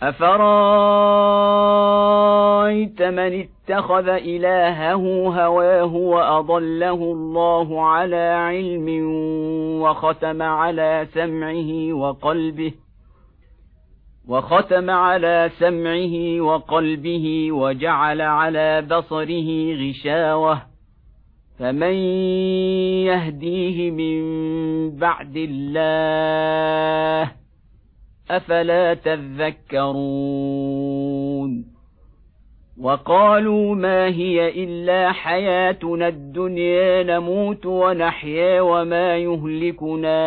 أفرأيت من اتخذ إلهه هواه وأضله الله على علم وختم على سمعه وقلبه وجعل على بصره غشاوة فمن يهديه من بعد الله أفلا تذكرون وقالوا ما هي إلا حياتنا الدنيا نموت ونحيا وما يهلكنا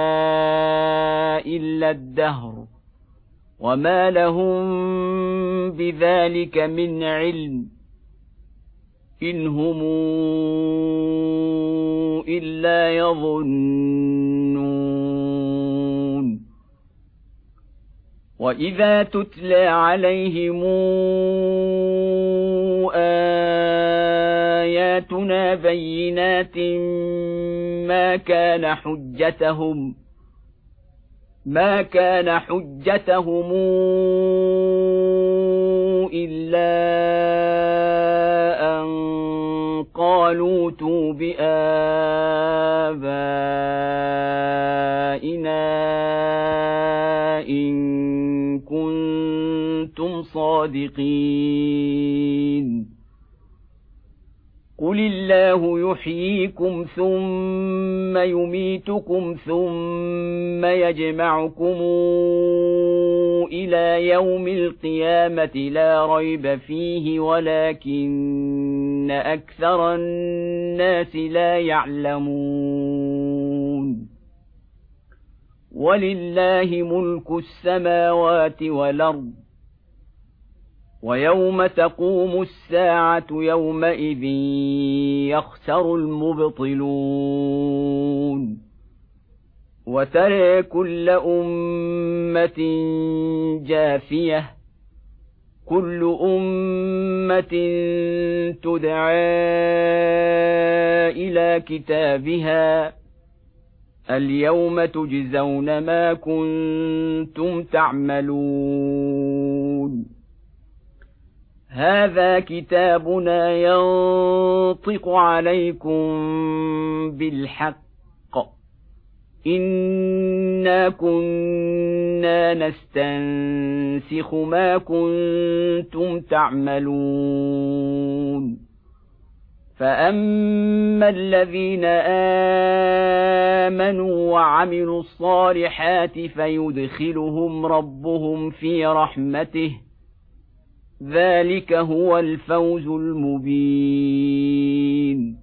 إلا الدهر وما لهم بذلك من علم إن هم إلا يظنون وإذا تتلى عليهم آياتنا بينات ما كان حجتهم إلا أن قالوا ائتوا بآبائنا إن كنتم صادقين قل الله يحييكم ثم يميتكم ثم يجمعكم إلى يوم القيامة لا ريب فيه ولكن أكثر الناس لا يعلمون ولله ملك السماوات والأرض ويوم تقوم الساعة يومئذ يخسر المبطلون وترى كل أمة جاثية كل أمة تدعى إلى كتابها اليوم تجزون ما كنتم تعملون هذا كتابنا ينطق عليكم بالحق إنا كنا نستنسخ ما كنتم تعملون فأما الذين آمنوا وعملوا الصالحات فيدخلهم ربهم في رحمته ذلك هو الفوز المبين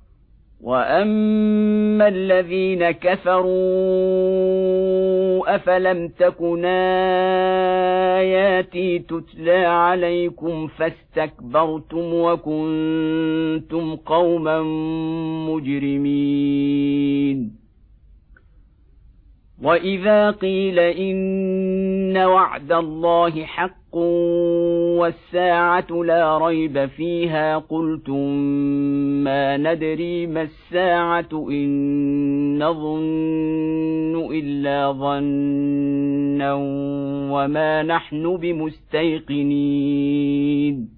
وأما الذين كفروا أفلم تكن آياتي تتلى عليكم فاستكبرتم وكنتم قوما مجرمين وإذا قيل إن وعد الله حق والساعة لا ريب فيها قلتم ما ندري ما الساعة إن نظن إلا ظنا وما نحن بمستيقنين